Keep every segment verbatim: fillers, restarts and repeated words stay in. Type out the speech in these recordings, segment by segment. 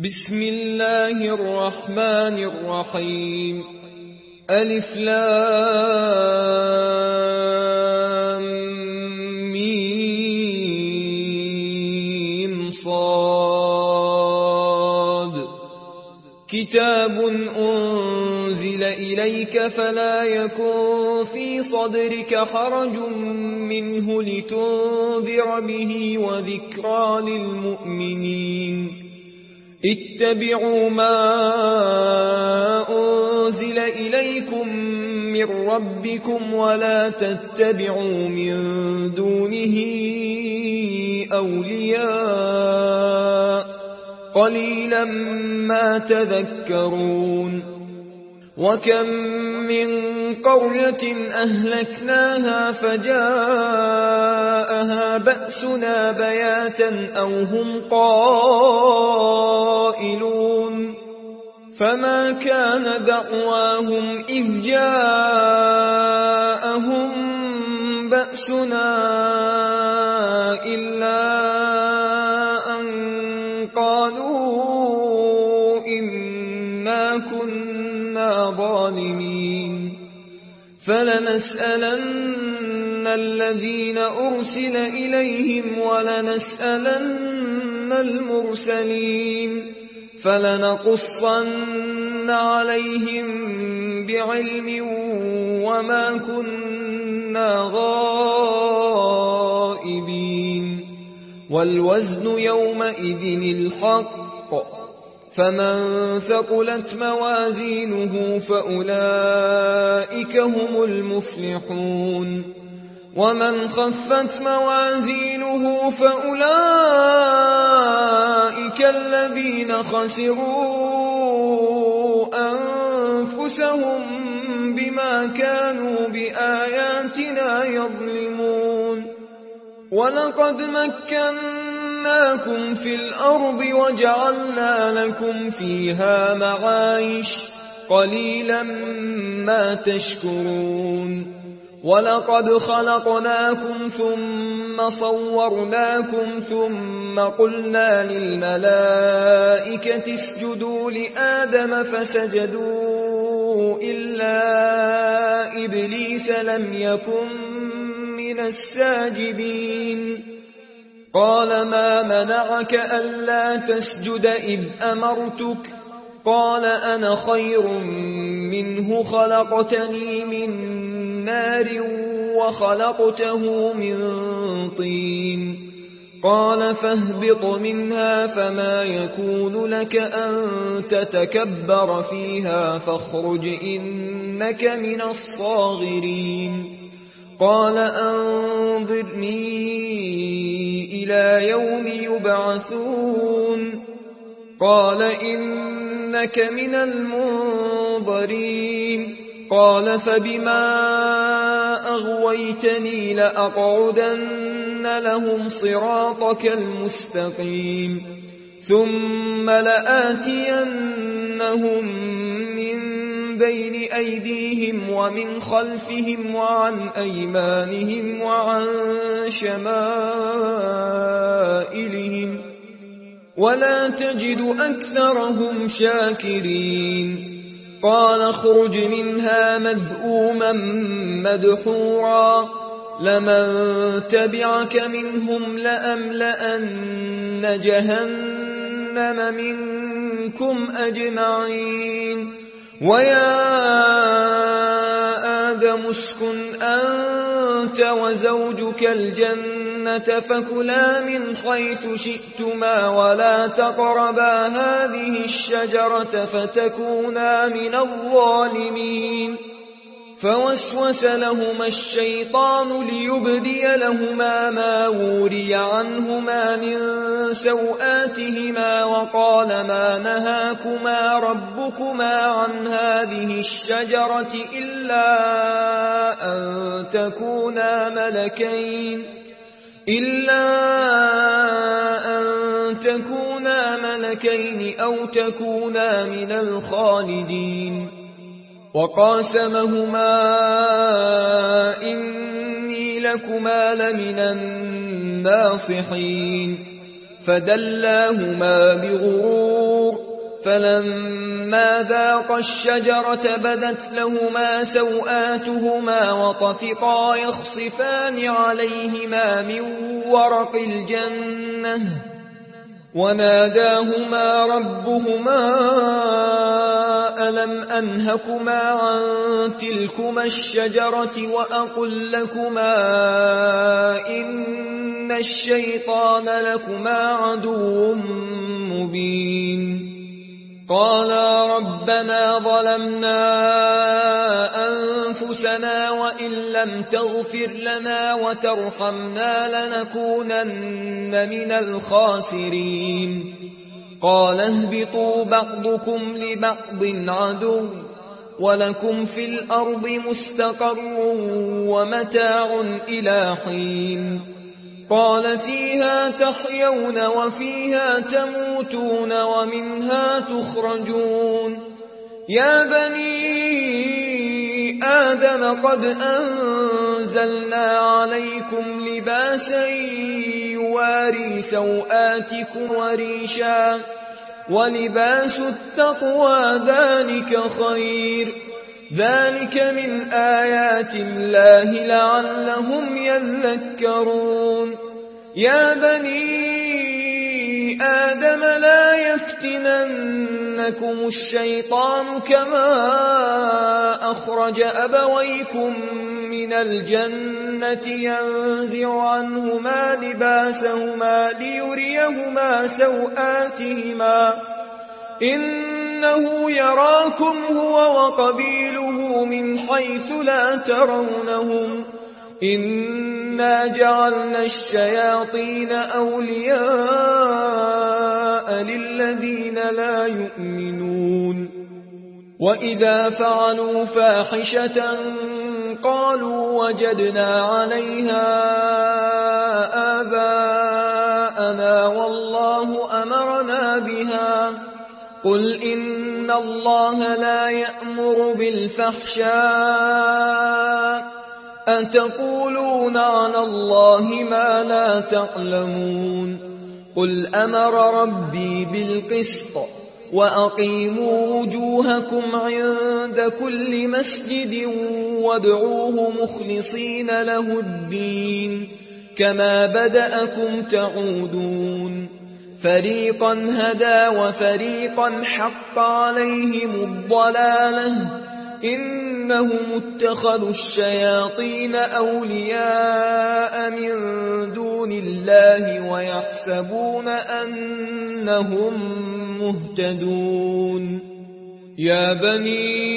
بسم الله الرحمن الرحيم ألف لام ميم صاد كتاب أنزل إليك فلا يكن في صدرك حرج منه لتنذر به وذكرى للمؤمنين اتبعوا ما أنزل إليكم من ربكم ولا تتبعوا من دونه أولياء قليلا ما تذكرون وكم من قرية أهلكناها فجاءها بأسنا بياتا أو هم قائلون فما كان دعواهم إذ جاءهم بأسنا إلا أن قالوا إنا كنا ظالمين فلنسألن الذين أرسل إليهم ولنسألن المرسلين فلنقصن عليهم بعلم وما كنا غائبين والوزن يومئذ الحق فمن ثقلت موازينه فأولئك هم المفلحون ومن خفت موازينه فأولئك الذين خسروا أنفسهم بما كانوا بآياتنا يظلمون ولقد مكناكم في الأرض وجعلنا لكم فيها معايش قليلا ما تشكرون ولقد خلقناكم ثم صورناكم ثم قلنا للملائكة اسجدوا لآدم فسجدوا إلا إبليس لم يكن من الساجدين قال ما منعك ألا تسجد إذ أمرتك قال أنا خير منه خلقتني من نار وخلقته من طين قال فاهبط منها فما يكون لك أن تتكبر فيها فاخرج إنك من الصاغرين قال أنظرني إلى يوم يبعثون قال إنك من المنظرين قال فبما أغويتني لأقعدن لهم صراطك المستقيم ثم لآتينهم من بين أيديهم ومن خلفهم وعن أيمانهم وعن شمائلهم ولا تجد أكثرهم شاكرين قال اخرج منها مذءوما مدحورا لمن تبعك منهم لأملأن جهنم منكم أجمعين ويا آدم اسكن أنت وزوجك الجنة فكلا من حيث شئتما ولا تقربا هذه الشجرة فتكونا من الظالمين فوسوس لهما الشيطان ليبدي لهما ما وري عنهما من سوآتهما وقال ما نهاكما ربكما عن هذه الشجرة إلا أن تكونا ملكين إلا أن تكونا ملكين أو تكونا من الخالدين وقاسمهما إني لكما لمن الناصحين فدلاهما بغرور فلما ذاقا الشجرة بدت لهما سوآتهما وطفقا يخصفان عليهما من ورق الجنة وناداهما ربهما ألم أنهكما عن تلكما الشجرة وأقل لكما إن الشيطان لكما عدو مبين قالا ربنا ظلمنا أنفسنا وإن لم تغفر لنا وترحمنا لنكونن من الخاسرين قال اهبطوا بعضكم لبعض عدو ولكم في الأرض مستقر ومتاع إلى حين قال فيها تحيون وفيها تموتون ومنها تخرجون يا بني آدم قد أنزلنا عليكم لباسا يواري سوآتكم وريشا ولباس التقوى ذلك خير ذلك من آيات الله لعلهم يذكرون يا بني آدم لا يفتننكم الشيطان كما أخرج أبويكم من الجنة ينزع عنهما لباسهما ليريهما سوآتهما إنه يراكم هو وقبيله من حيث لا ترونهم إنا جعلنا الشياطين أولياء للذين لا يؤمنون وإذا فعلوا فاحشة قالوا وجدنا عليها آباءنا والله أمرنا بها قل إن الله لا يأمر بالفحشاء أتقولون على الله ما لا تعلمون قل أمر ربي بالقسط وأقيموا وجوهكم عند كل مسجد وادعوه مخلصين له الدين كما بدأكم تعودون فريقا هدى وفريقا حق عليهم الضلالة إنهم اتخذوا الشياطين أولياء من دون الله ويحسبون أنهم مهتدون يا بني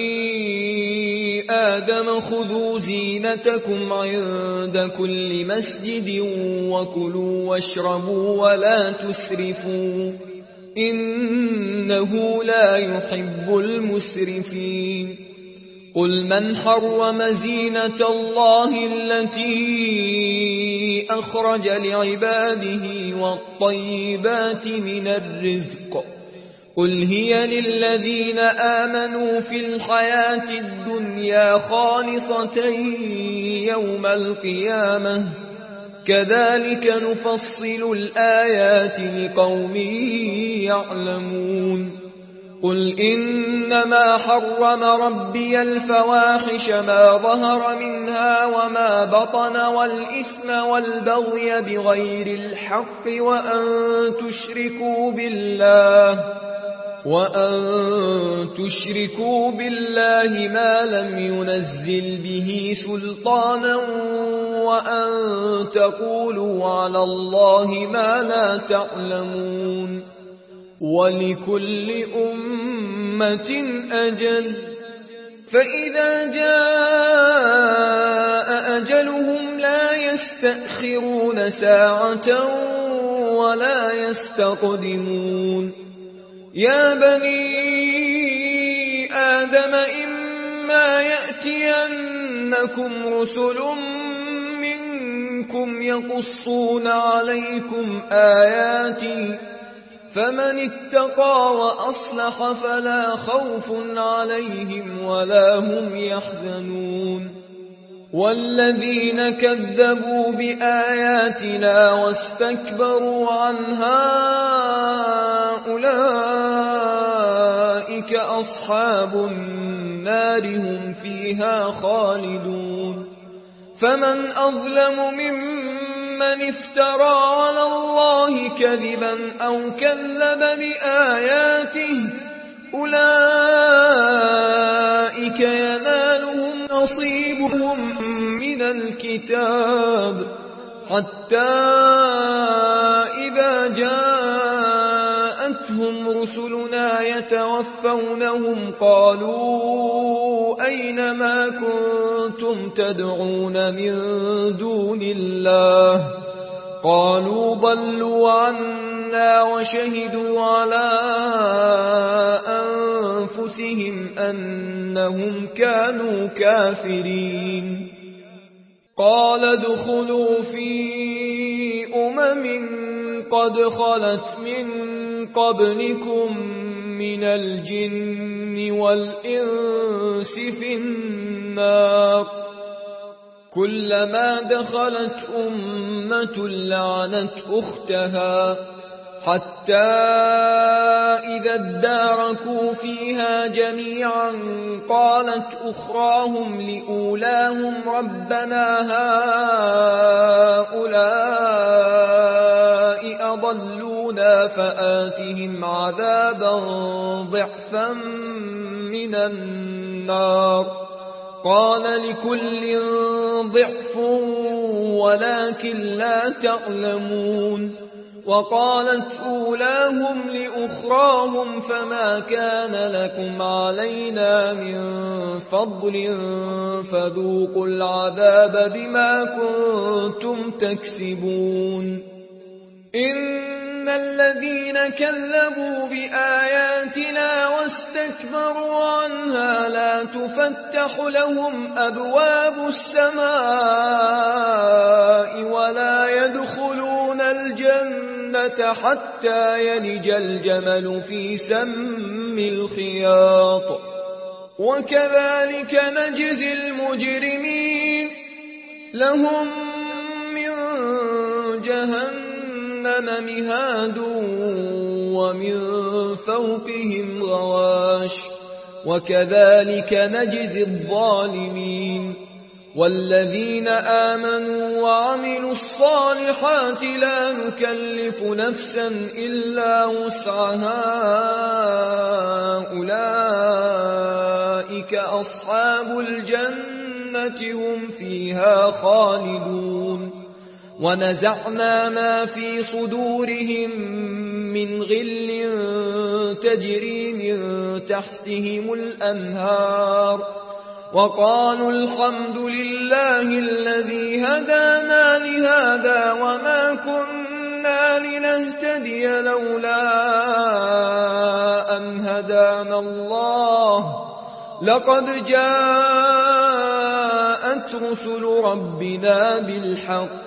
آدم خذوا زينتكم عند كل مسجد وكلوا واشربوا ولا تسرفوا إنه لا يحب المسرفين قل من حرم زينة الله التي أخرج لعباده والطيبات من الرزق قل هي للذين آمنوا في الحياة الدنيا خالصة يوم القيامة كذلك نفصل الآيات لقوم يعلمون قل إنما حرم ربي الفواحش ما ظهر منها وما بطن والإثم والبغي بغير الحق وأن تشركوا بالله وأن تشركوا بالله ما لم ينزل به سلطانا وأن تقولوا على الله ما لا تعلمون ولكل أمة أجل فإذا جاء أجلهم لا يستأخرون ساعة ولا يستقدمون يا بني آدم إما يأتينكم رسل منكم يقصون عليكم آياتي فمن اتقى وأصلح فلا خوف عليهم ولا هم يحزنون والذين كذبوا بآياتنا واستكبروا عنها أولئك أولئك أصحاب النار هم فيها خالدون فمن أظلم ممن افترى على الله كذبا أو كذب بآياته أولئك ينالهم نصيبهم من الكتاب حتى إذا جاءتهم رسلنا يتوفونهم قالوا أين ما كنتم تدعون من دون الله قالوا ضلوا عنا وشهدوا على أنفسهم أنهم كانوا كافرين قال ادخلوا في أمم قد خلت من قبلكم من الجن والإنس في النار كلما دخلت أمة لعنت أختها حتى إذا اداركوا فيها جميعا قالت أخراهم لأولاهم ربنا هؤلاء أضلونا فآتهم عذابا ضعفا من النار قال لكل ضعف ولكن لا تعلمون وقالت أولاهم لأخراهم فما كان لكم علينا من فضل فذوقوا العذاب بما كنتم تكسبون إن الذين كذبوا بآياتنا واستكبروا عنها لا تفتح لهم أبواب السماء ولا يدخلون الجنة حتى يلج الجمل في سم الخياط وكذلك نجزي المجرمين لهم من جهنم مهاد ومن فوقهم غواش وكذلك نجزي الظالمين والذين آمنوا وعملوا الصالحات لا نكلف نفسا إلا وسعها أولئك أصحاب الجنة هم فيها خالدون ونزعنا ما في صدورهم من غل تجري من تحتهم الأنهار وقالوا الحمد لله الذي هدانا لهذا وما كنا لنهتدي لولا أن هدانا الله لقد جاءت رسل ربنا بالحق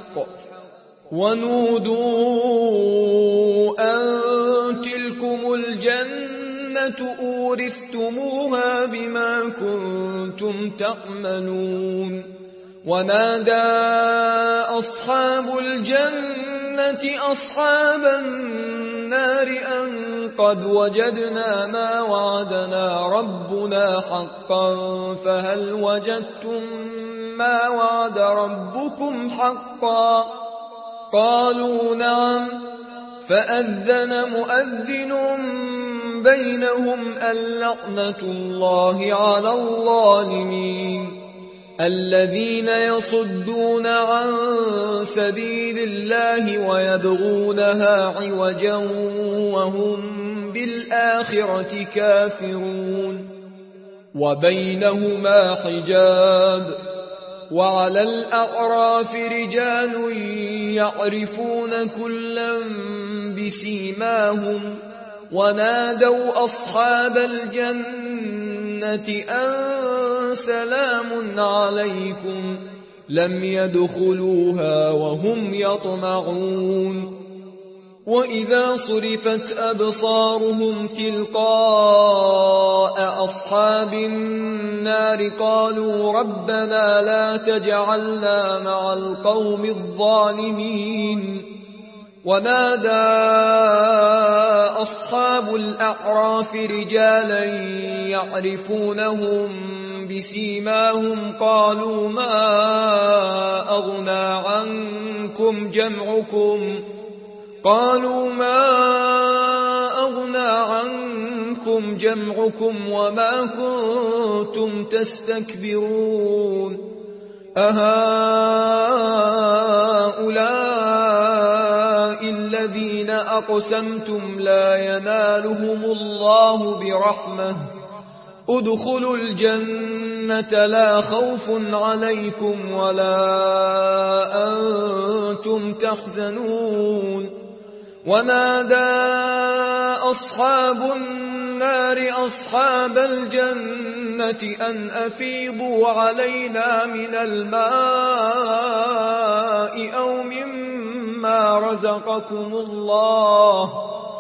ونودوا أن تلكم الجنة أورثتموها بما كنتم تعملون ونادى أصحاب الجنة أصحاب النار أن قد وجدنا ما وعدنا ربنا حقا فهل وجدتم ما وعد ربكم حقا قالوا نعم فأذن مؤذن بينهم اللعنة الله على الظالمين الذين يصدون عن سبيل الله ويبغونها عوجا وهم بالآخرة كافرون وبينهما حجاب وعلى الأعراف رجال يعرفون كلا بسيماهم ونادوا أصحاب الجنة أن سلام عليكم لم يدخلوها وهم يطمعون وإذا صرفت أبصارهم تلقاء أصحاب النار قالوا ربنا لا تجعلنا مع القوم الظالمين ونادى أصحاب الأعراف رجالا يعرفونهم بسيماهم قالوا ما أغنى عنكم جمعكم قالوا ما أغنى عنكم جمعكم وما كنتم تستكبرون أهؤلاء الذين أقسمتم لا ينالهم الله برحمة ادخلوا الجنة لا خوف عليكم ولا أنتم تحزنون ونادى أصحاب النار أصحاب الجنة أن أفيضوا علينا من الماء أو مما رزقكم الله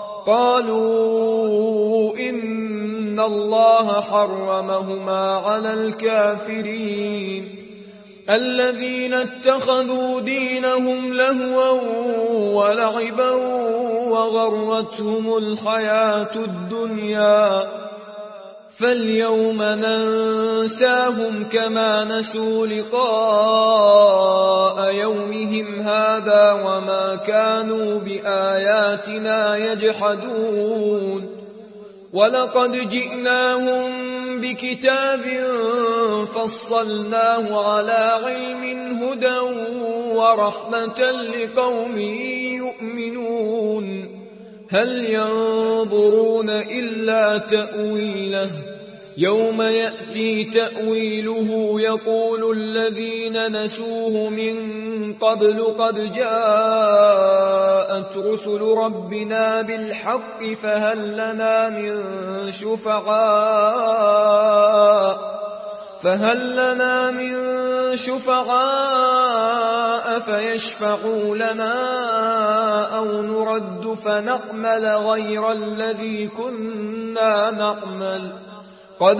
قالوا إن الله حرمهما على الكافرين الذين اتخذوا دينهم لهوا ولعبا وغرتهم الحياة الدنيا فاليوم ننساهم كما نسوا لقاء يومهم هذا وما كانوا بآياتنا يجحدون ولقد جئناهم بكتاب فصلناه على علم هدى ورحمة لقوم يؤمنون هل ينظرون إلا تأويله يوم يأتي تأويله يقول الذين نسوه من قبل قد جاءت رسل ربنا بالحق فهل لنا من شفعاء فهل لنا من شفعاء فيشفعوا لنا أو نرد فنعمل غير الذي كنا نعمل قد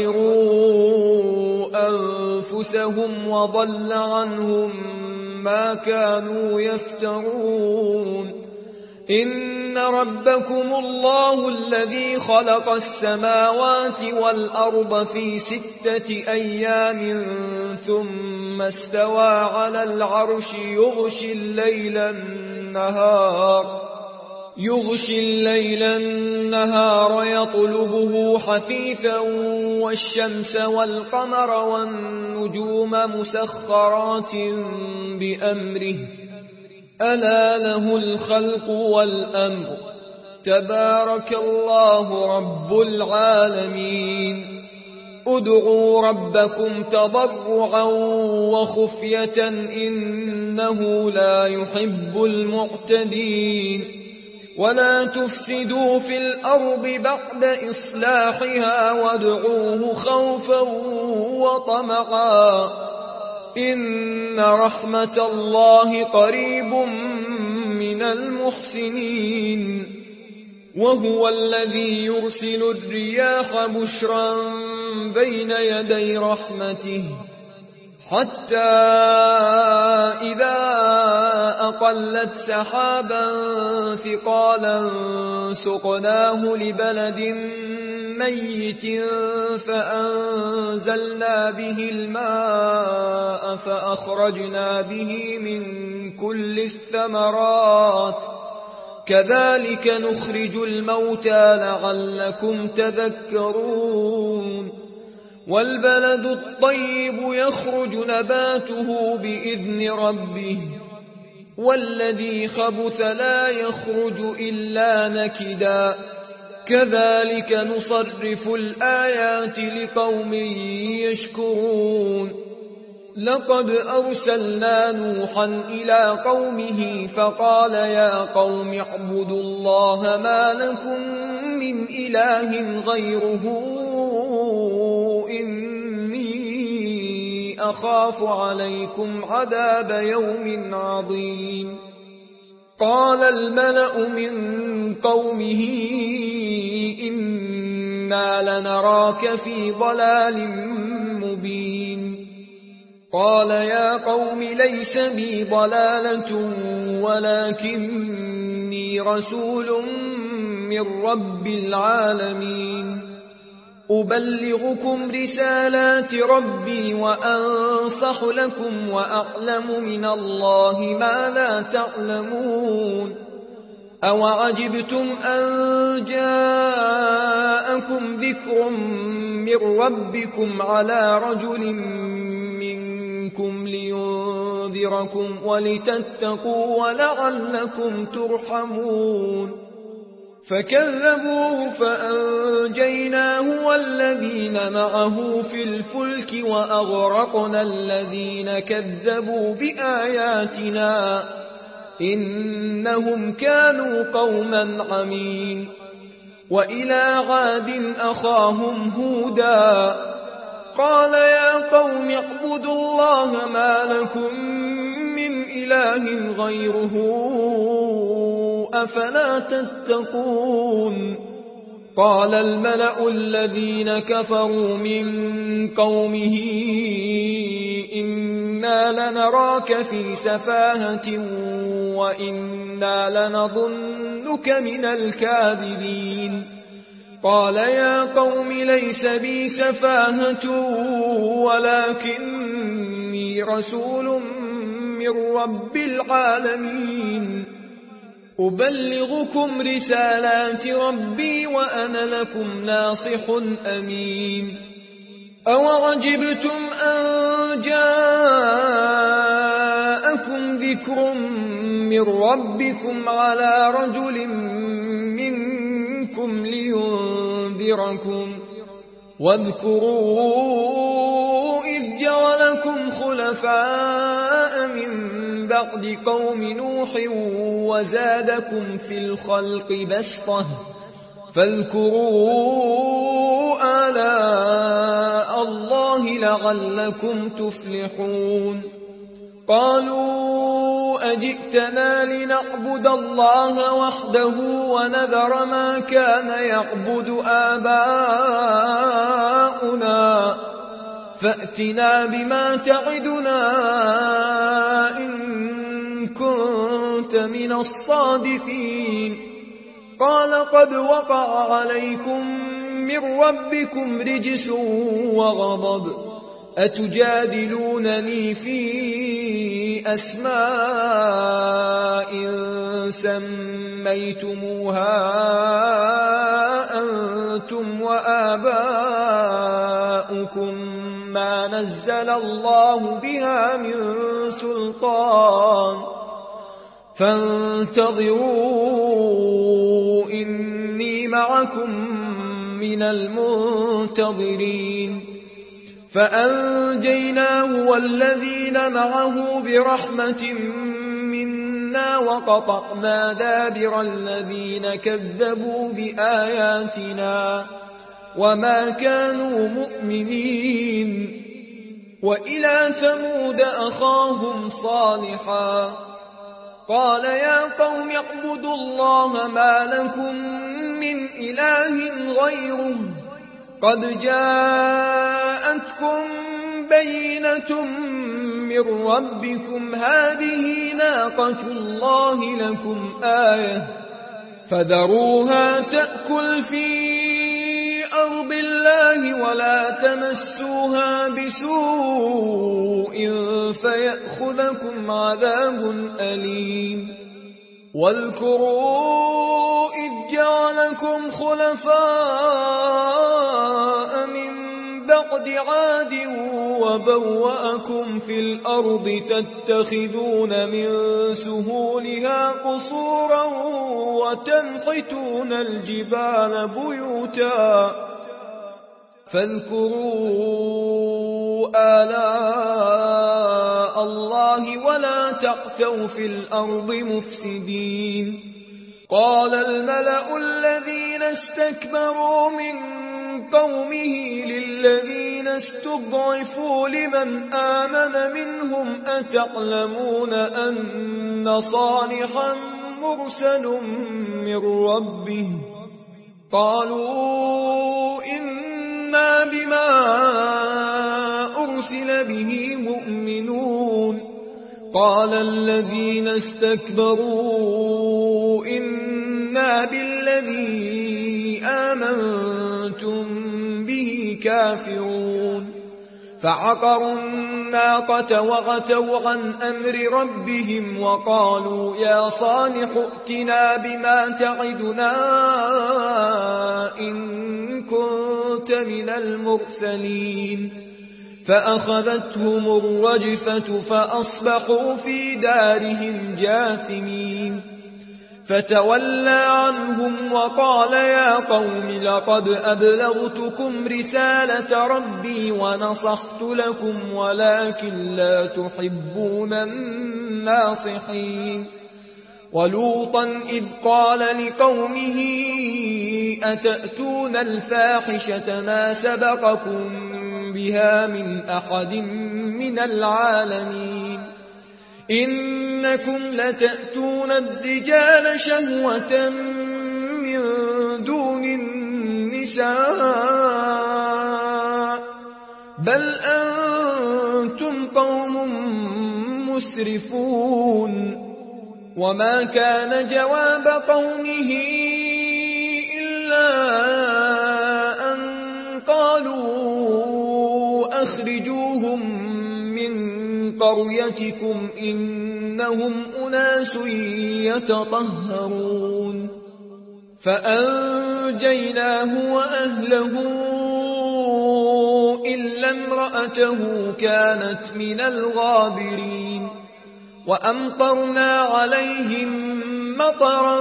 خسروا أنفسهم وضل عنهم ما كانوا يفترون إن ربكم الله الذي خلق السماوات والأرض في ستة أيام ثم استوى على العرش يغشي الليل النهار يغشي الليل النهار يطلبه حثيثا والشمس والقمر والنجوم مسخرات بأمره ألا له الخلق والأمر تبارك الله رب العالمين ادعوا ربكم تضرعا وخفية إنه لا يحب المعتدين ولا تفسدوا في الأرض بعد إصلاحها وادعوه خوفا وطمعا إن رحمة الله قريب من المحسنين وهو الذي يرسل الرياح بشرا بين يدي رحمته حتى إذا أقلت سحابا ثقالا سقناه لبلد ميت فأنزلنا به الماء فأخرجنا به من كل الثمرات كذلك نخرج الموتى لعلكم تذكرون والبلد الطيب يخرج نباته بإذن ربه والذي خبث لا يخرج إلا نكدا كذلك نصرف الآيات لقوم يشكرون لقد أرسلنا نوحا إلى قومه فقال يا قوم اعبدوا الله ما لكم من إله غيره إني أخاف عليكم عذاب يوم عظيم قال الملأ من قومه إنا لنراك في ضلال مبين قال يا قوم ليس بي ضلالة ولكن إني رسول من رب العالمين أبلغكم رسالات ربي وأنصح لكم وأعلم من الله ما لا تعلمون أوعجبتم أن جاءكم ذكر من ربكم على رجل منكم لينذركم ولتتقوا ولعلكم ترحمون فكذبوه فأنجيناه والذين معه في الفلك وأغرقنا الذين كذبوا بآياتنا إنهم كانوا قوما عمين وإلى عاد أخاهم هودا قال يا قوم اعبدوا الله ما لكم من إله غيره أفلا تتقون قال الملأ الذين كفروا من قومه إنا لنراك في سفاهة وإنا لنظنك من الكاذبين قال يا قوم ليس بي سفاهة ولكني رسول من رب العالمين أبلغكم رسالات ربي وأنا لكم ناصح أمين أوعجبتم أن جاءكم ذكر من ربكم على رجل منكم لينذركم واذكروا إذ جعلكم خلفاء من بعد قوم نوح وزادكم في الخلق بسطة فاذكروا آلاء الله لعلكم تفلحون قالوا أجئتنا لنعبد الله وحده ونذر ما كان يعبد آباؤنا فأتنا بما تعدنا إن كنت من الصادقين قال قد وقع عليكم من ربكم رجس وغضب أتجادلونني في أسماء سميتموها أنتم وآباؤكم ما نزل الله بها من سلطان فانتظروا إني معكم من المنتظرين فأنجيناه والذين معه برحمة منا وقطعنا دابر الذين كذبوا بآياتنا وما كانوا مؤمنين وإلى ثمود أخاهم صالحا قال يا قوم اعبدوا الله ما لكم من إله غيره قد جاءتكم بينة من ربكم هذه ناقة الله لكم آية فذروها تأكل في أرض الله ولا تمسوها بسوء فيأخذكم عذاب أليم واذكروا إذ جعلكم خلفاء من بعد عاد وبوأكم في الأرض تتخذون من سهولها قصورا وتنحتون الجبال بيوتا فاذكروا آلاء الله ولا تعثوا في الأرض مفسدين قال الملأ الذين استكبروا من قومه للذين استضعفوا لمن آمن منهم أتعلمون أن صالحا مرسل من ربه قالوا إنا بما أرسل به مؤمنون قال الذين استكبروا إن إنا بالذي آمنتم به كافرون فعقروا الناقة وعتوا عن أمر ربهم وقالوا يا صالح ائتنا بما تعدنا إن كنت من المرسلين فأخذتهم الرجفة فأصبحوا في دارهم جاثمين فتولى عنهم وقال يا قوم لقد أبلغتكم رسالة ربي ونصحت لكم ولكن لا تحبون الناصحين ولوطا إذ قال لقومه أتأتون الفاحشة ما سبقكم بها من أحد من العالمين إنكم لتأتون الرجال شهوة من دون النساء بل أنتم قوم مسرفون وما كان جواب قومه إلا أن قالوا أخرجوهم من قريتكم إنهم أناس يتطهرون فأنجيناه وأهله إلا امرأته كانت من الغابرين وأمطرنا عليهم مطرا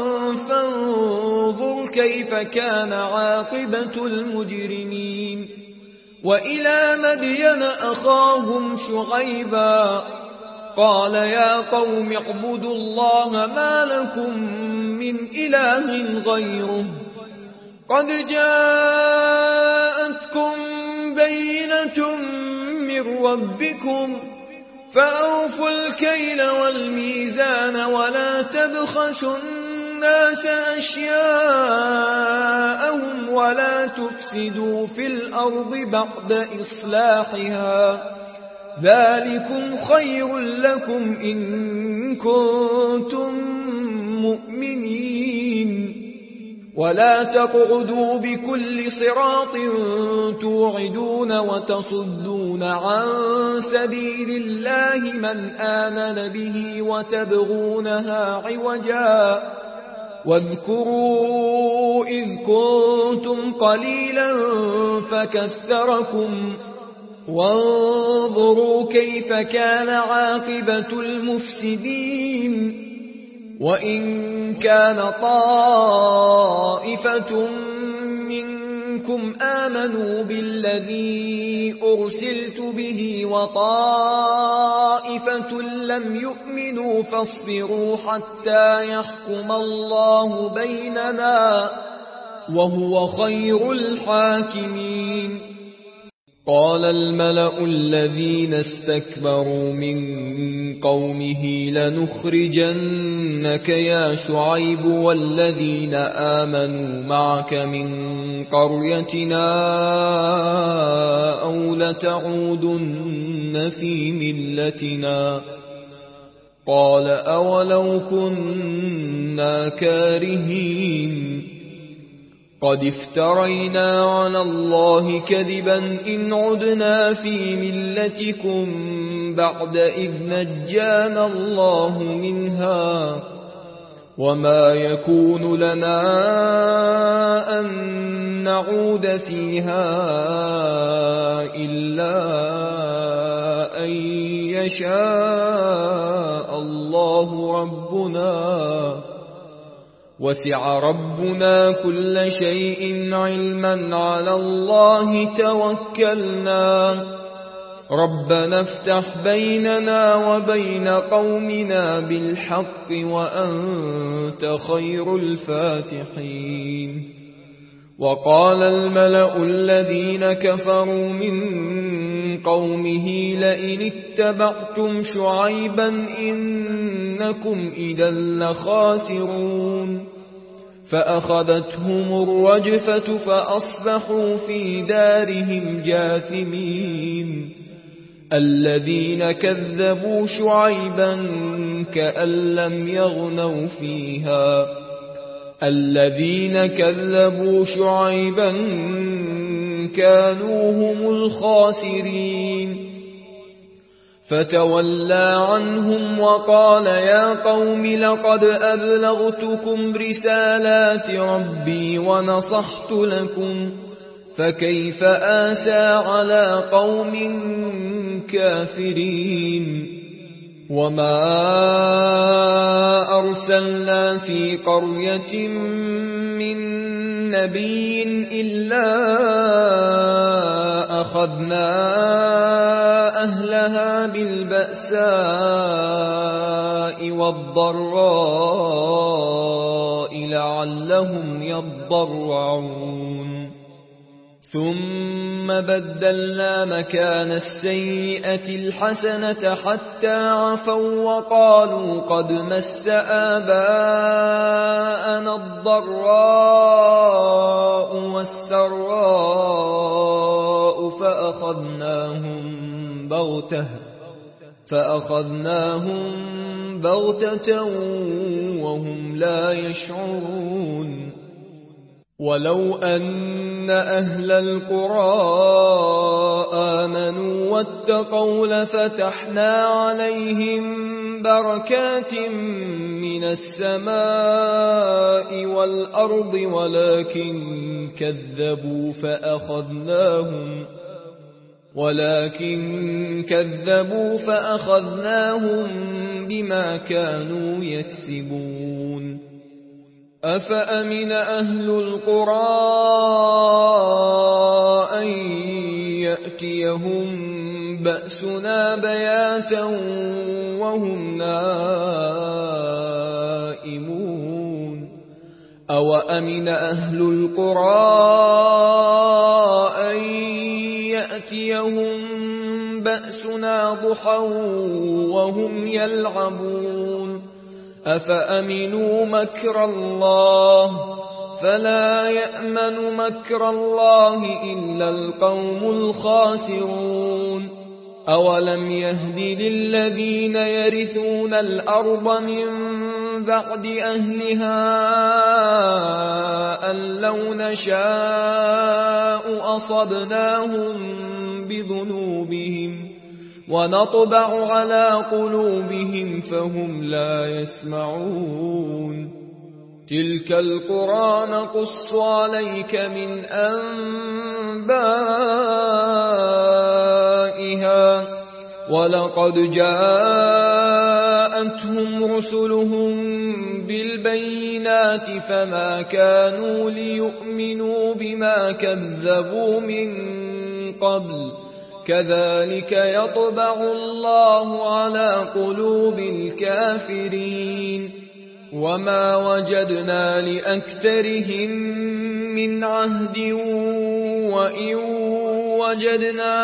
فانظر كيف كان عاقبة المجرمين وإلى مدين أخاهم شعيبا قال يا قوم اعبدوا الله ما لكم من إله غيره قد جاءتكم بينة من ربكم فأوفوا الكيل والميزان ولا تبخسوا الناس أشياءهم ولا تفسدوا في الأرض بعد إصلاحها ذلكم خير لكم إن كنتم مؤمنين ولا تقعدوا بكل صراط توعدون وتصدون عن سبيل الله من آمن به وتبغونها عوجا واذكروا إذ كنتم قليلا فكثركم وانظروا كيف كان عاقبة المفسدين وإن كان طائفة منكم آمنوا بالذي أرسلت به وطائفة لم يؤمنوا فاصبروا حتى يحكم الله بيننا وهو خير الحاكمين قال الملأ الذين استكبروا من قومه لنخرجنك يا شعيب والذين آمنوا معك من قريتنا أو لتعودن في ملتنا قال أولو كنا كارهين قد افترينا على الله كذبا إن عدنا في ملتكم بعد إذ نجانا الله منها وما يكون لنا أن نعود فيها إلا أن يشاء الله ربنا وسع ربنا كل شيء علما على الله توكلنا ربنا افتح بيننا وبين قومنا بالحق وأنت خير الفاتحين وقال الملأ الذين كفروا من قومه لئن اتبعتم شعيبا إنكم إذا لخاسرون فأخذتهم الرجفة فأصبحوا في دارهم جاثمين الذين كذبوا شعيبا كأن لم يغنوا فيها الذين كذبوا شعيبا كانوا هم الخاسرين فتولى عنهم وقال يا قوم لقد أبلغتكم رسالات ربي ونصحت لكم فكيف آسى على قوم كافرين وما أرسلنا في قرية من نبي إلا أخذنا أهلها بالبأساء والضراء لعلهم يضرعون ثم بدلنا مكان السيئة الحسنة حتى عفوا وقالوا قد مس آباءنا الضراء والسراء فأخذناهم بغتة فأخذناهم بغتة وهم لا يشعرون ولو أن أهل القرى آمنوا واتقوا لفتحنا عليهم بركات من السماء والأرض ولكن كذبوا فأخذناهم ولكن كذبوا فأخذناهم بما كانوا يكسبون أفأمن أهل القرى أن يأتيهم بأسنا بياتا وهم نائمون أو أمن أهل القرى أن يأتيهم بأسنا ضحى وهم يلعبون أفأمنوا مكر الله فلا يأمن مكر الله إلا القوم الخاسرون أولم يهد للذين يرثون الأرض من بعد أهلها أن لو نشاء أصبناهم بذنوبهم ونطبع على قلوبهم فهم لا يسمعون تلك القرى نقص عليك من أنبائها ولقد جاءتهم رسلهم بالبينات فما كانوا ليؤمنوا بما كذبوا من قبل كذلك يطبع الله على قلوب الكافرين وما وجدنا لأكثرهم من عهد وإن وجدنا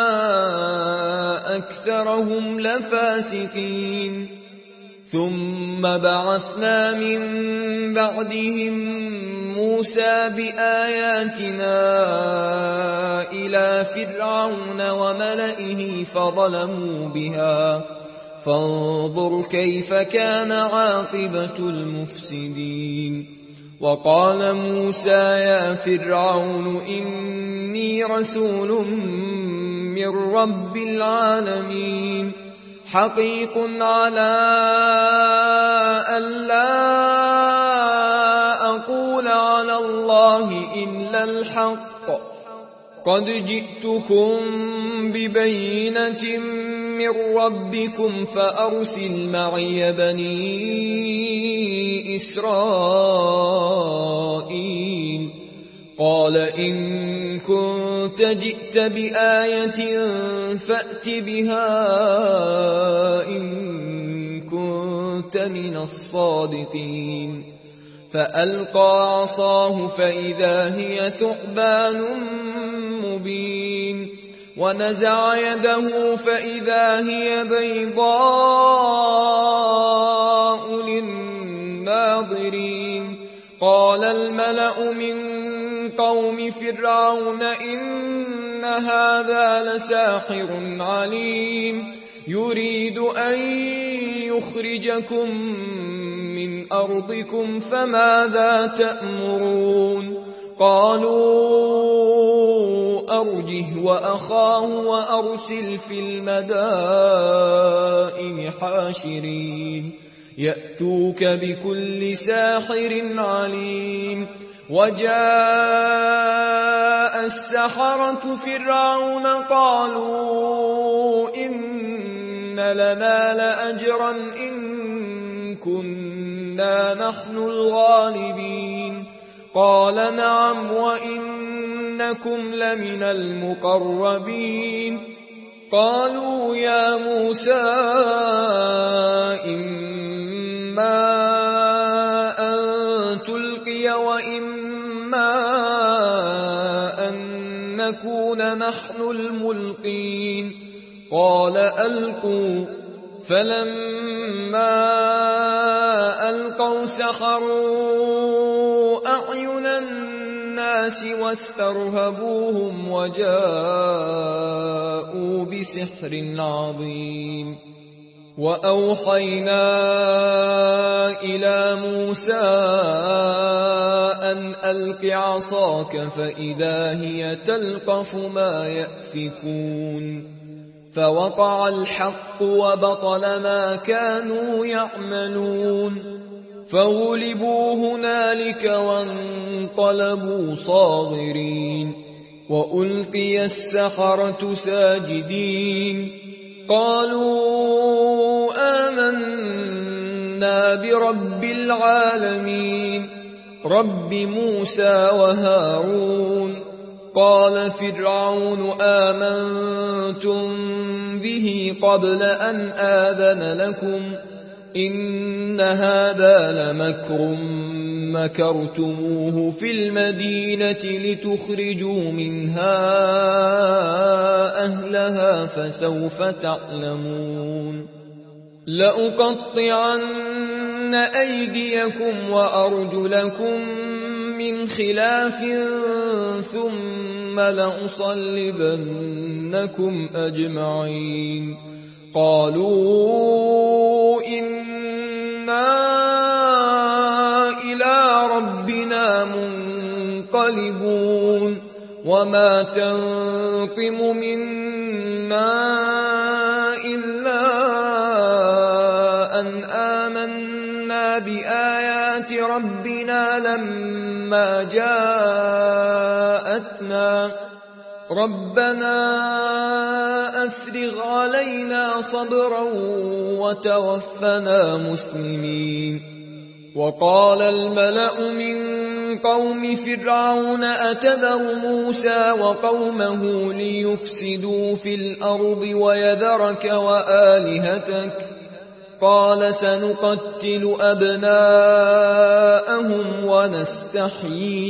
أكثرهم لفاسقين ثم بعثنا من بعدهم موسى بآياتنا إلى فرعون وملئه فظلموا بها فانظر كيف كان عاقبة المفسدين وقال موسى يا فرعون إني رسول من رب العالمين حقيق على ألا أقول على الله إلا الحق قد جئتكم ببينة من ربكم فأرسل معي بني إسرائيل قال إن كنت جئت بآية فأت بها إن كنت من الصادقين فألقى عصاه فإذا هي ثعبان مبين ونزع يده فإذا هي بيضاء للناظرين قال الملأ من قوم فرعون إن هذا لساحر عليم يريد أن يخرجكم من أرضكم فماذا تأمرون قالوا أرجه وأخاه وأرسل في المدائن حاشرين يأتوك بكل ساحر عليم وجاء السحرة فرعون قالوا إن لنا لأجرا إن كنا نحن الغالبين قال نعم وإنكم لمن المقربين قالوا يا موسى إما أن تلقي وإما أن نكون نحن الملقين قال ألقوا فلما ألقوا سحروا أعين الناس واسترهبوهم وجاءوا بسحر عظيم وأوحينا إلى موسى أن ألق عصاك فإذا هي تلقف ما يأفكون فوقع الحق وبطل ما كانوا يعملون فغلبوا هنالك وانقلبوا صاغرين وألقي السحرة ساجدين قالوا آمنا برب العالمين رب موسى وهارون قال فرعون آمنتم به قبل أن آذن لكم إن هذا لمكر مكرتموه في المدينة لتخرجوا منها أهلها فسوف تعلمون لأقطعن أيديكم وأرجلكم من خلاف ثم لأصلبنكم أجمعين قالوا إنا إلى ربنا منقلبون وما تنقم منا إلا أن آمنا بآيات ربنا لما جاءتنا ربنا أفرغ علينا صبرا وتوفنا مسلمين وقال الملأ من قوم فرعون أتذر موسى وقومه ليفسدوا في الأرض ويذرك وآلهتك قال سنقتل أبناءهم ونستحيي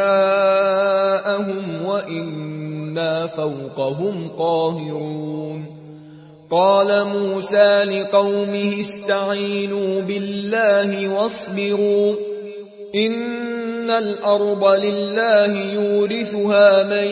نساءهم وإنا فوقهم قاهرون قال موسى لقومه استعينوا بالله واصبروا إن الأرض لله يورثها من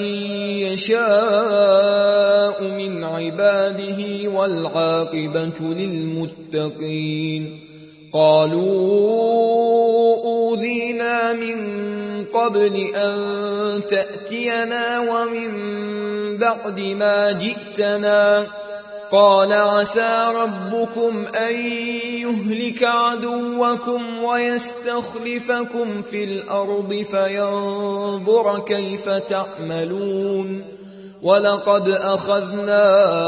يشاء من عباده والعاقبة للمتقين قالوا أوذينا من قبل أن تأتينا ومن بعد ما جئتنا قال عسى ربكم أن يهلك عدوكم ويستخلفكم في الأرض فينظر كيف تعملون ولقد أخذنا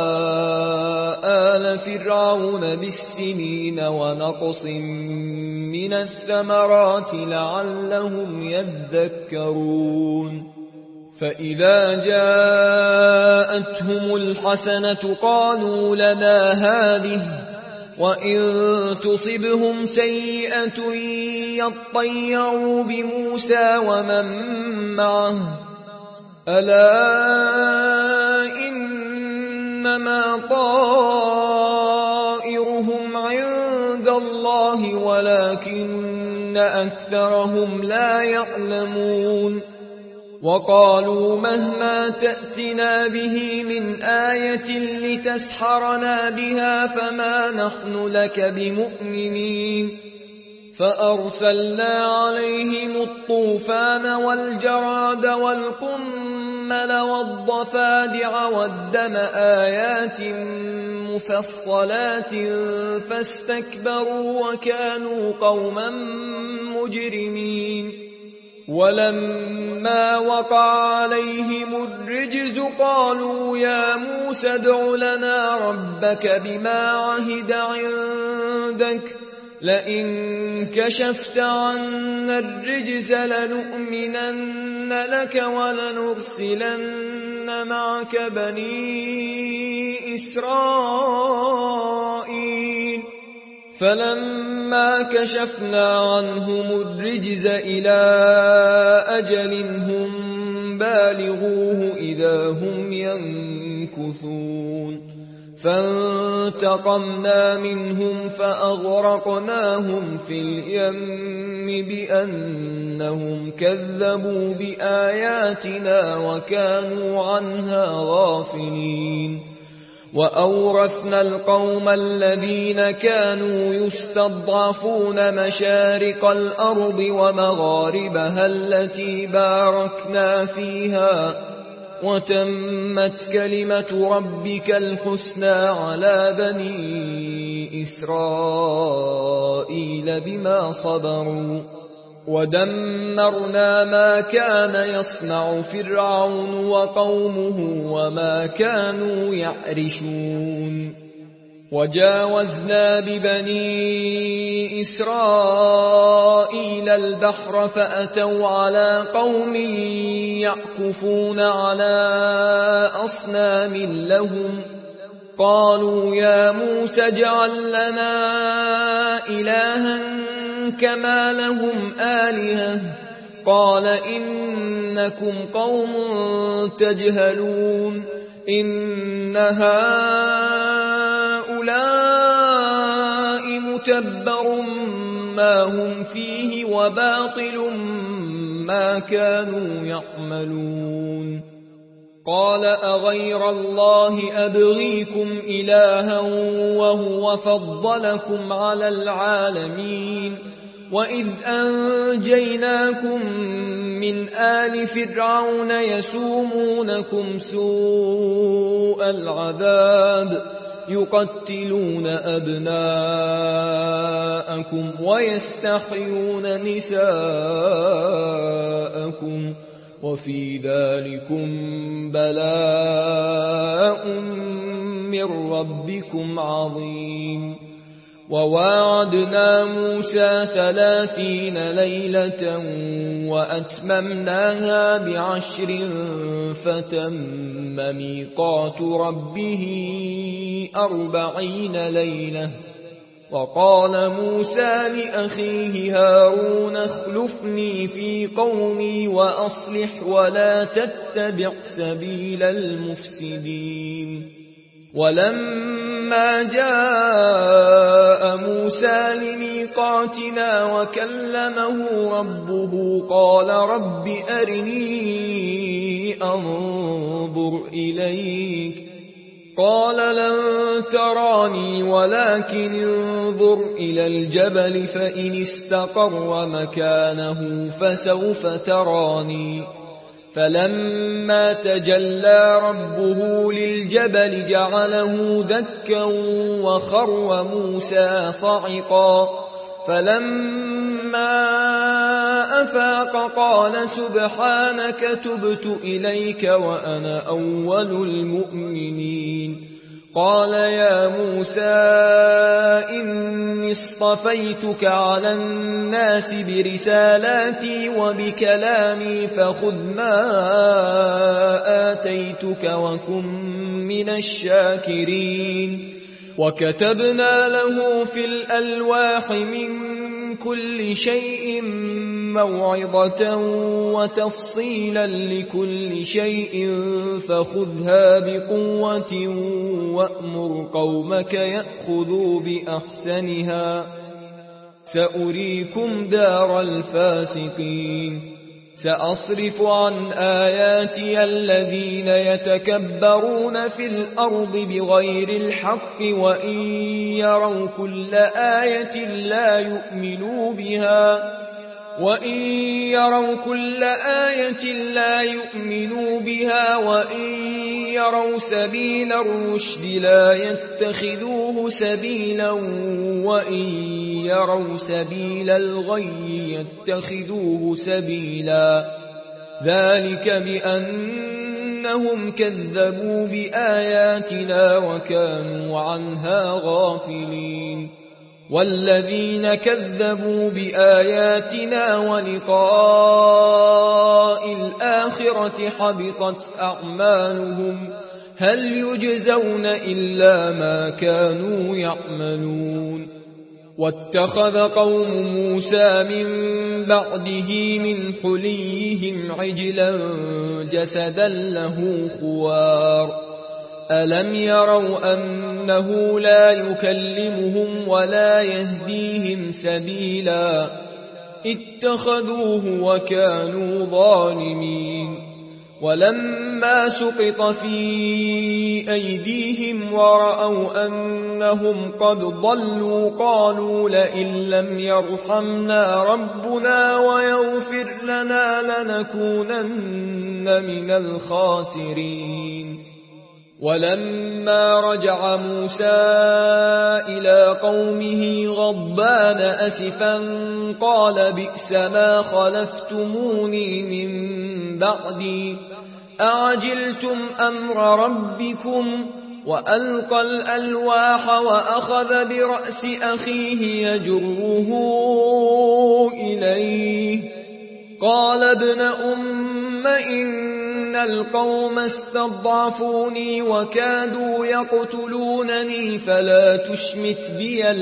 آل فرعون بالسنين ونقص من الثمرات لعلهم يذكرون فإذا جاءتهم الحسنة قالوا لنا هذه وإن تصبهم سيئة يطيروا بموسى ومن معه ألا إنما طائرهم عند الله ولكن أكثرهم لا يعلمون وقالوا مهما تأتنا به من آية لتسحرنا بها فما نحن لك بمؤمنين فأرسلنا عليهم الطوفان والجراد والقمل والضفادع والدم آيات مفصلات فاستكبروا وكانوا قوما مجرمين ولما وقع عليهم الرجز قالوا يا موسى ادع لنا ربك بما عهد عندك لئن كشفت عنا الرجز لنؤمنن لك ولنرسلن معك بني إسرائيل فلما كشفنا عنهم الرجز إلى أجل هم بالغوه إذا هم ينكثون فانتقمنا منهم فأغرقناهم في اليم بأنهم كذبوا بآياتنا وكانوا عنها غافلين وأورثنا القوم الذين كانوا يستضعفون مشارق الأرض ومغاربها التي باركنا فيها وتمت كلمة ربك الحسنى على بني إسرائيل بما صبروا ودمرنا ما كان يصنع فرعون وقومه وما كانوا يعرشون وجاوزنا ببني إسرائيل البحر فأتوا على قوم يعكفون على أصنام لهم قالوا يا موسى اجعل لنا إلها كما لهم آلهة قال إنكم قوم تجهلون إن هؤلاء متبر ما هم فيه وباطل ما كانوا يعملون قال أغير الله أبغيكم إلها وهو فضلكم على العالمين وإذ أنجيناكم من آل فرعون يسومونكم سوء العذاب يقتلون أبناءكم ويستحيون نساءكم وفي ذلكم بلاء من ربكم عظيم وواعدنا موسى ثلاثين ليلة وأتممناها بعشر فتم ميقات ربه أربعين ليلة وقال موسى لأخيه هارون اخلفني في قومي وأصلح ولا تتبع سبيل المفسدين ولما جاء موسى لميقاتنا وكلمه ربه قال رب أرني أنظر إليك قال لن تراني ولكن انظر إلى الجبل فإن استقر مكانه فسوف تراني فلما تجلى ربه للجبل جعله دكا وخر موسى صعقا فلما أفاق قال سبحانك تبت إليك وأنا أول المؤمنين قال يا موسى إني اصطفيتك على الناس برسالاتي وبكلامي فخذ ما آتيتك وكن من الشاكرين وكتبنا له في الألواح من كل شيء موعظة وتفصيلا لكل شيء فخذها بقوة وأمر قومك يأخذوا بأحسنها سأريكم دار الفاسقين سأصرف عن آياتي الذين يتكبرون في الأرض بغير الحق وإن يروا كل آية لا يؤمنوا بها وإن يروا كل آية لا يؤمنوا بها وإن يروا سبيل الرشد لا يتخذوه سبيلا وإن يروا سبيل الغي يتخذوه سبيلا ذلك بأنهم كذبوا بآياتنا وكانوا عنها غافلين والذين كذبوا بآياتنا ولقاء الآخرة حبطت أعمالهم هل يجزون إلا ما كانوا يعملون واتخذ قوم موسى من بعده من حليهم عجلا جسدا له خوار ألم يروا أنه لا يكلمهم ولا يهديهم سبيلا اتخذوه وكانوا ظالمين ولما سقط في أيديهم ورأوا أنهم قد ضلوا قالوا لئن لم يرحمنا ربنا ويغفر لنا لنكونن من الخاسرين ولما رجع موسى إلى قومه غضبان أسفا قال بئس ما خلفتموني من بعدي أعجلتم أمر ربكم وألقى الألواح وأخذ برأس أخيه يجره إليه قال ابن أم إن القوم استضعفوني وكادوا يقتلونني فلا تشمت بي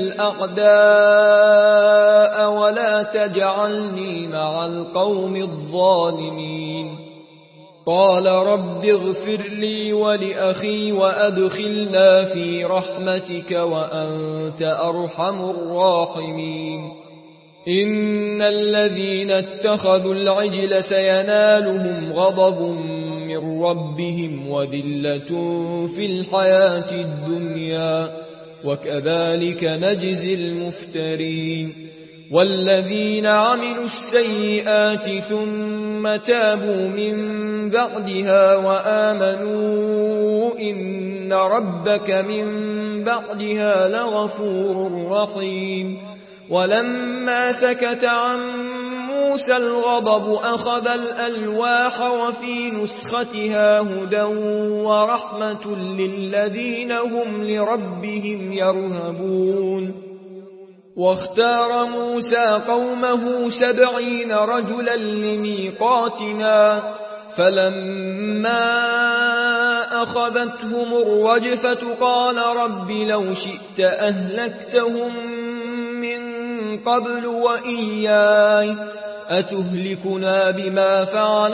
الأعداء ولا تجعلني مع القوم الظالمين قال رب اغفر لي ولأخي وأدخلنا في رحمتك وأنت أرحم الراحمين إن الذين اتخذوا العجل سينالهم غضب من ربهم وذلة في الحياة الدنيا وكذلك نجزي المفترين والذين عملوا السيئات ثم تابوا من بعدها وآمنوا إن ربك من بعدها لغفور رحيم ولما سكت عن موسى الغضب أخذ الألواح وفي نسختها هدى ورحمة للذين هم لربهم يرهبون واختار موسى قومه سبعين رجلا لميقاتنا فلما أخذتهم الرجفة قال رب لو شئت أهلكتهم من قبل وإياي أتهلكنا بما فعل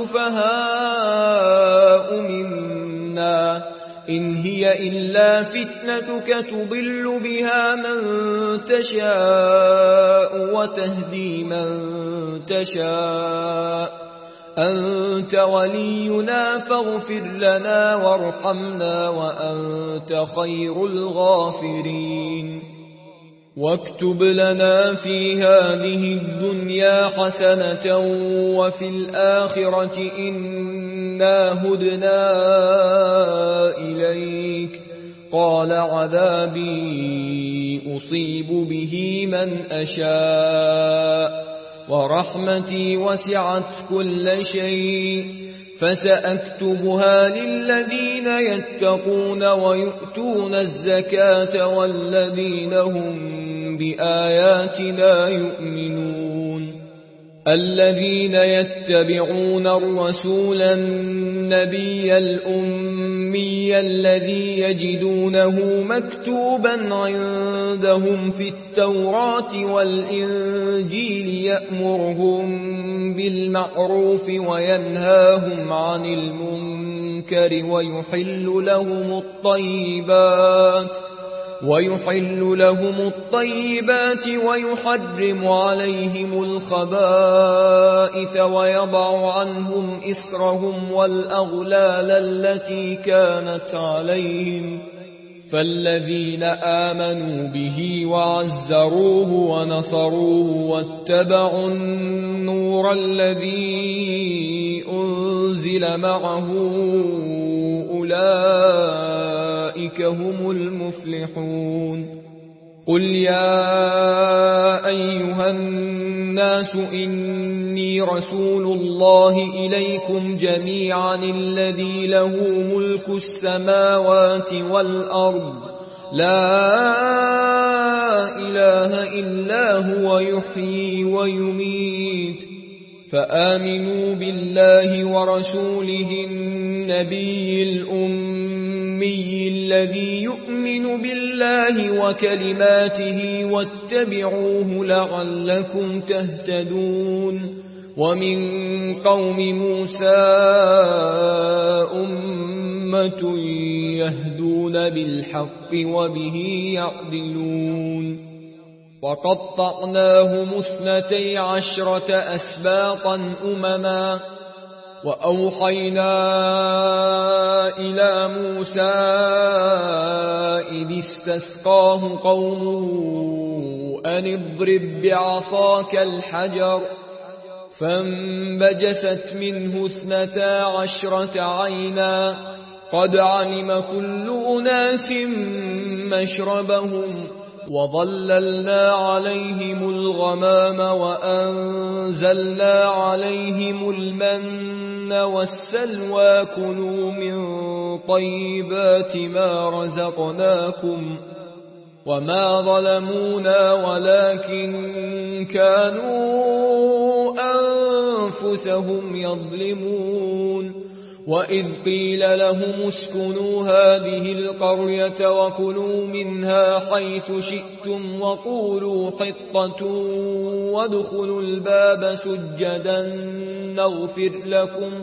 السفهاء منا إن هي إلا فتنتك تضل بها من تشاء وتهدي من تشاء أنت ولينا فاغفر لنا وارحمنا وأنت خير الغافرين واكتب لنا في هذه الدنيا حسنة وفي الآخرة إنا هدنا إليك قال عذابي أصيب به من أشاء ورحمتي وسعت كل شيء فسأكتبها للذين يتقون ويؤتون الزكاة والذين هم بآياتنا يؤمنون الذين يتبعون الرسول النبي الأمي الذي يجدونه مكتوبا عندهم في التوراة والإنجيل يأمرهم بالمعروف وينهاهم عن المنكر ويحل لهم الطيبات ويحل لهم الطيبات ويحرم عليهم الخبائث ويضع عنهم إسرهم والأغلال التي كانت عليهم فالذين آمنوا به وعزروه ونصروه واتبعوا النور الذي أنزل معه أولئك هم المفلحون قل يا أيها الناس إني رسول الله إليكم جميعا الذي له ملك السماوات والأرض لا إله إلا هو يحيي ويميت فآمنوا بالله ورسوله النبي الأمي الذي يؤمن بالله وكلماته واتبعوه لعلكم تهتدون ومن قوم موسى أمة يهدون بالحق وبه يعدلون وقطعناهم اثنتي عشرة أسباطا أمما وأوحينا إلى موسى إذ استسقاه قومه أن اضرب بعصاك الحجر فانبجست منه اثنتا عشرة عينا قد علم كل أناس مشربهم وظللنا عليهم الغمام وأنزلنا عليهم المن والسلوى كلوا من طيبات ما رزقناكم وما ظلمونا ولكن كانوا أنفسهم يظلمون وإذ قيل لهم اسكنوا هذه القرية وكلوا منها حيث شئتم وقولوا حطة وادخلوا الباب سجدا نغفر لكم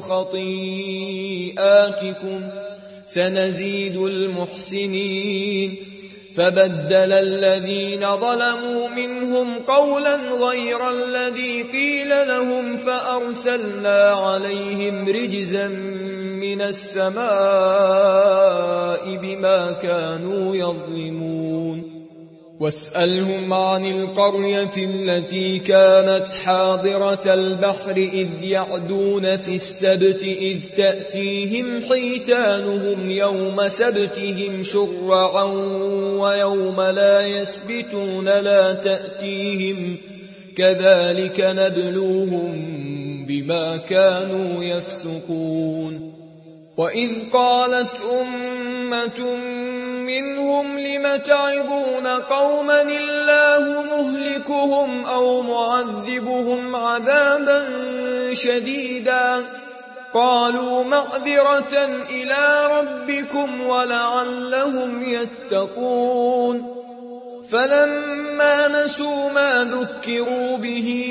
خطيئاتكم سنزيد المحسنين فبدل الذين ظلموا منهم قولا غير الذي قيل لهم فأرسلنا عليهم رجزا من السماء بما كانوا يظلمون واسألهم عن القرية التي كانت حاضرة البحر إذ يعدون في السبت إذ تأتيهم حيتانهم يوم سبتهم شرعا ويوم لا يسبتون لا تأتيهم كذلك نبلوهم بما كانوا يفسقون وإذ قالت أمة منهم لم تعظون قوما الله مهلكهم أو معذبهم عذابا شديدا قالوا معذرة إلى ربكم ولعلهم يتقون فلما نسوا ما ذكروا به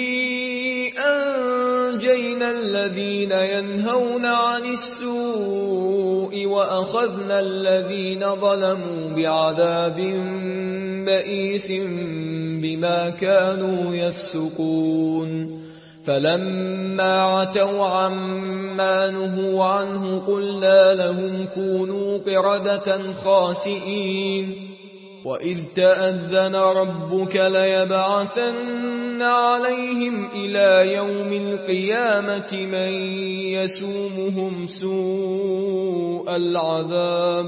أنجينا الذين ينهون عن السوء وأخذنا الذين ظلموا بعذاب بئيس بما كانوا يفسقون فلما عتوا عما نهوا عنه قلنا لهم كونوا قردة خاسئين وإذ تأذن ربك ليبعثن عليهم إلى يوم القيامة من يسومهم سوء العذاب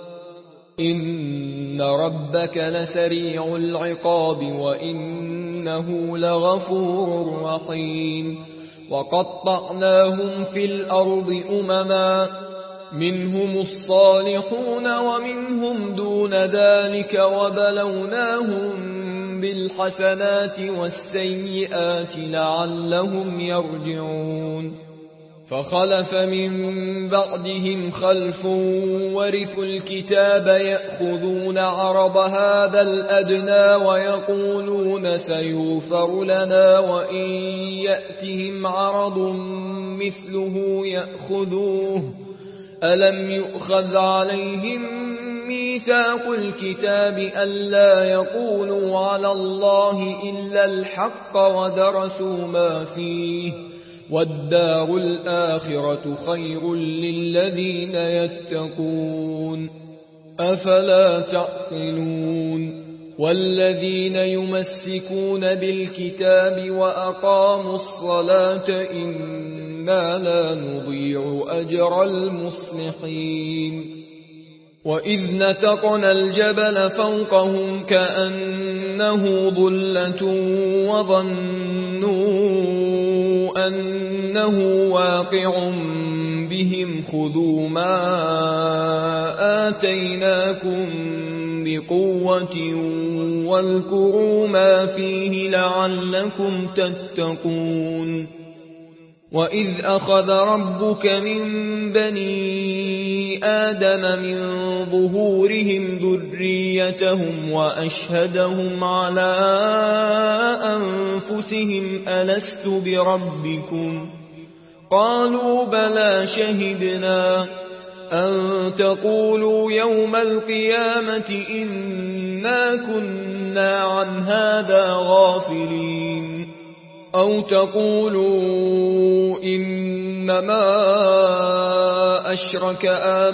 إن ربك لسريع العقاب وإنه لغفور رحيم وقطعناهم في الأرض أمما منهم الصالحون ومنهم دون ذلك وبلوناهم بالحسنات والسيئات لعلهم يرجعون فخلف من بعدهم خلف ورثوا الكتاب يأخذون عرض هذا الأدنى ويقولون سيغفر لنا وإن يأتهم عرض مثله يأخذوه ألم يؤخذ عليهم ميثاق الكتاب ألا يقولوا على الله إلا الحق ودرسوا ما فيه والدار الآخرة خير للذين يتقون أفلا تعقلون والذين يمسكون بالكتاب وأقاموا الصلاة إنا لا نضيع أجر المصلحين وإذ نتقنا الجبل فوقهم كأنه ظلة وظنوا أنه واقع بهم خذوا ما آتيناكم بقوة واذكروا ما فيه لعلكم تتقون وإذ أخذ ربك من بني آدم من ظهورهم ذريتهم وأشهدهم على أنفسهم ألست بربكم قالوا بلى شهدنا أن تقولوا يوم القيامة إنا كنا عن هذا غافلين أو تقولوا إنما أشرك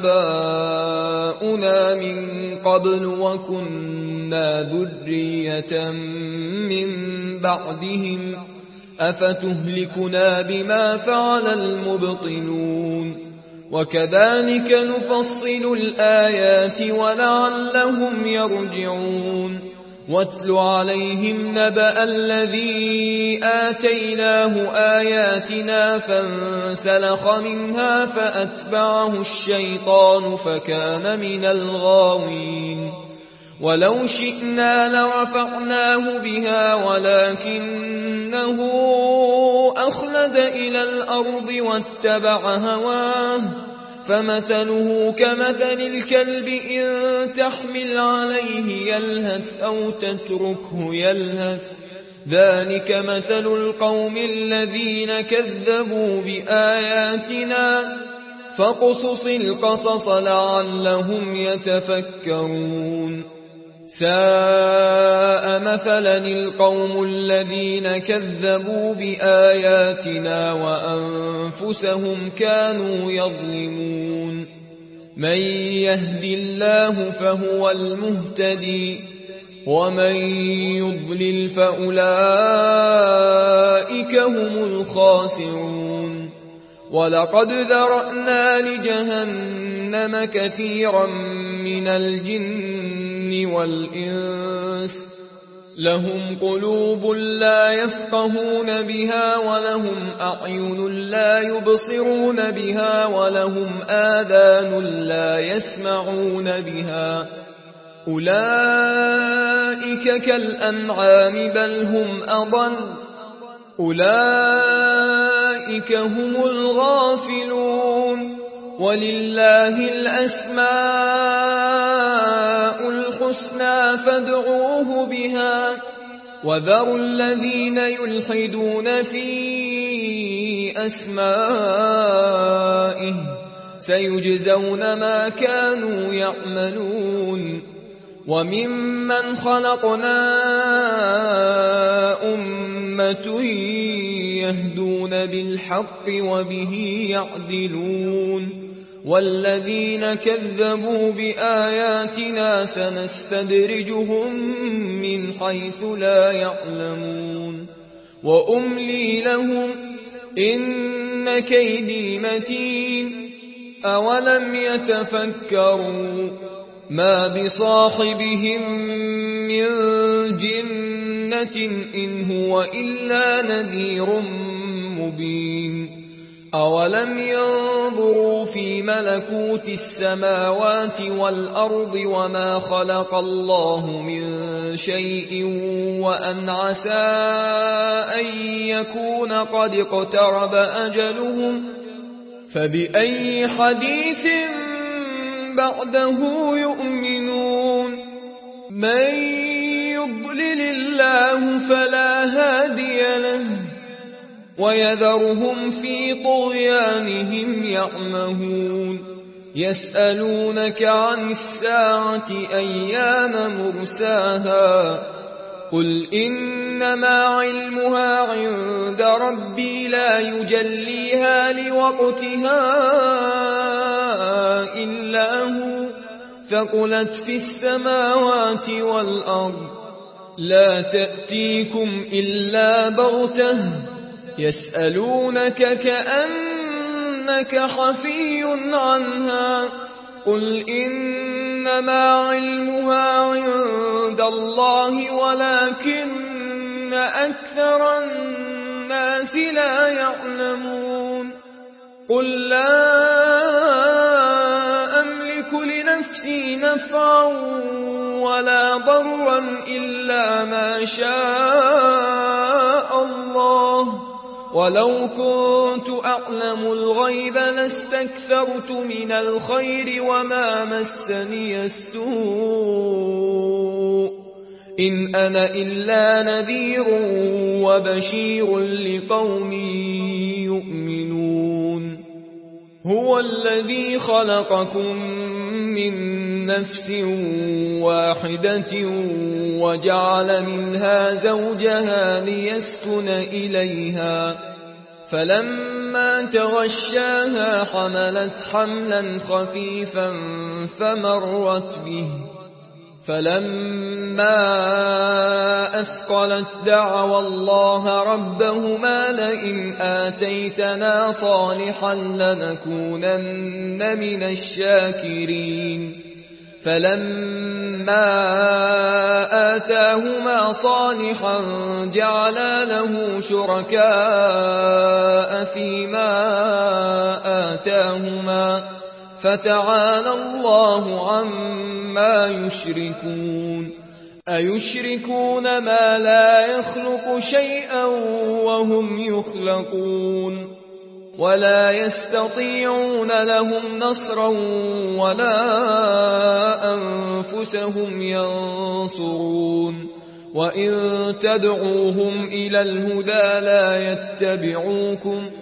آباؤنا من قبل وكنا ذرية من بعدهم أفتهلكنا بما فعل المبطلون وكذلك نفصل الآيات ولعلهم يرجعون واتل عليهم نبأ الذي آتيناه آياتنا فانسلخ منها فأتبعه الشيطان فكان من الغاوين ولو شئنا لرفعناه بها ولكنه أخلد إلى الأرض واتبع هواه فمثله كمثل الكلب إن تحمل عليه يلهث أو تتركه يلهث ذلك مثل القوم الذين كذبوا بآياتنا فاقصص القصص لعلهم يتفكرون ساء مثلا القوم الذين كذبوا بآياتنا وأنفسهم كانوا يظلمون من يهد الله فهو المهتدي ومن يضلل فأولئك هم الخاسرون ولقد ذرأنا لجهنم كثيرا من الجن والإنس لهم قلوب لا يفقهون بها ولهم أعين لا يبصرون بها ولهم آذان لا يسمعون بها أولئك كالأنعام بل هم أضل أولئك هم الغافلون ولله الأسماء الحسنى فادعوه بها وذروا الذين يلحدون في أسمائه سيجزون ما كانوا يعملون وممن خلقنا أمة يهدون بالحق وبه يعدلون والذين كذبوا بآياتنا سنستدرجهم من حيث لا يعلمون وأملي لهم إن كيدي متين أولم يتفكروا ما بصاحبهم من جنة إن هو إلا نذير مبين أولم ينظروا في ملكوت السماوات والأرض وما خلق الله من شيء وأن عسى أن يكون قد اقترب أجلهم فبأي حديث بعده يؤمنون من يضلل الله فلا هادي له ويذرهم في طغيانهم يعمهون يسألونك عن الساعة أيان مرساها قل إنما علمها عند ربي لا يجليها لوقتها إلا هو ثقلت في السماوات والأرض لا تأتيكم إلا بغتة يسألونك كأنك حفي عنها قل إنما علمها عند الله ولكن أكثر الناس لا يعلمون قل لا أملك لنفسي نفعا ولا ضرا إلا ما شاء الله ولو كنت أعلم الغيب لاستكثرت من الخير وما مسني السوء إن أنا إلا نذير وبشير لقوم يؤمنون هو الذي خلقكم من نفس واحدة وجعل منها زوجها ليسكن إليها فلما تغشاها حملت حملا خفيفا فمرت به فلما أثقلت دعوا الله ربهما لئن آتيتنا صالحا لنكونن من الشاكرين فلما آتاهما صالحا جعلا له شركاء فيما آتاهما فتعالى الله عما يشركون أيشركون ما لا يخلق شيئا وهم يخلقون ولا يستطيعون لهم نصرا ولا أنفسهم ينصرون وإن تدعوهم إلى الهدى لا يتبعوكم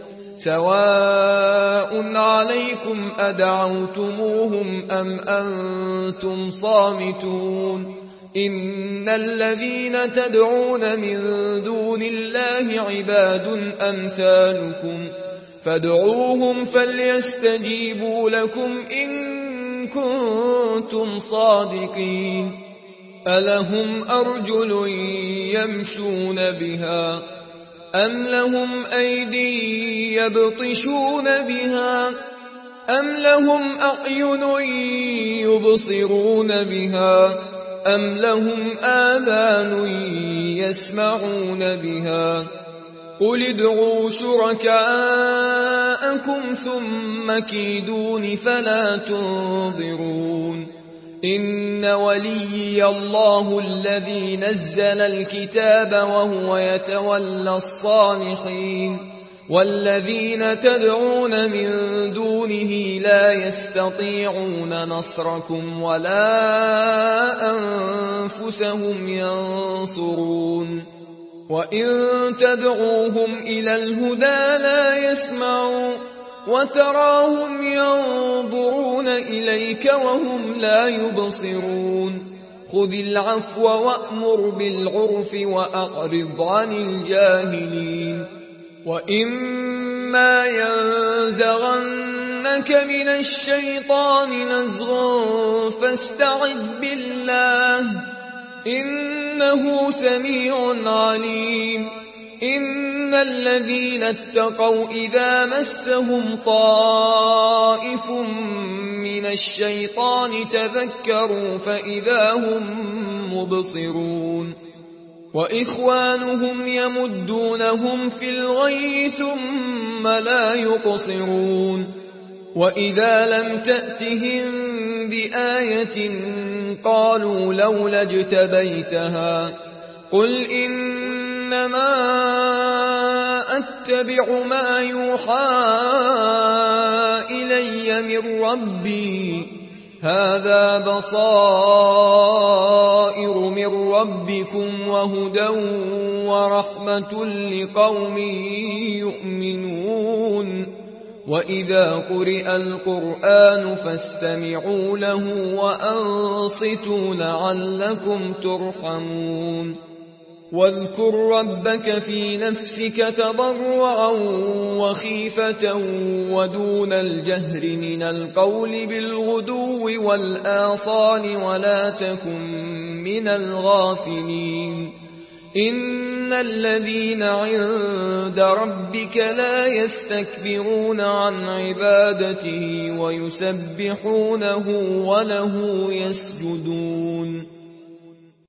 سواء عليكم أدعوتموهم أم أنتم صامتون إن الذين تدعون من دون الله عباد أمثالكم فادعوهم فليستجيبوا لكم إن كنتم صادقين ألهم أرجل يمشون بها أم لهم أيدي يبطشون بها أم لهم أعين يبصرون بها أم لهم آذان يسمعون بها قل ادعوا شركاءكم ثم كيدون فلا تنظرون إن وليي الله الذي نزل الكتاب وهو يتولى الصالحين والذين تدعون من دونه لا يستطيعون نصركم ولا أنفسهم ينصرون وإن تدعوهم إلى الهدى لا يسمعون وتراهم ينظرون إليك وهم لا يبصرون خذ العفو وأمر بالعرف وأعرض عن الجاهلين وإما ينزغنك من الشيطان نزغ فاستعذ بالله إنه سميع عليم إن الذين اتقوا إذا مسهم طائف من الشيطان تذكروا فإذا هم مبصرون وإخوانهم يمدونهم في الغي ثم لا يقصرون وإذا لم تأتهم بآية قالوا لولا اجتبيتها قل إنما أتبع ما يوحى إلي من ربي هذا بصائر من ربكم وهدى ورحمة لقوم يؤمنون وإذا قرئ القرآن فاستمعوا له وأنصتوا لعلكم ترحمون واذكر ربك في نفسك تضرعا وخيفة ودون الجهر من القول بالغدو والآصال ولا تكن من الغافلين إن الذين عند ربك لا يستكبرون عن عبادته ويسبحونه وله يسجدون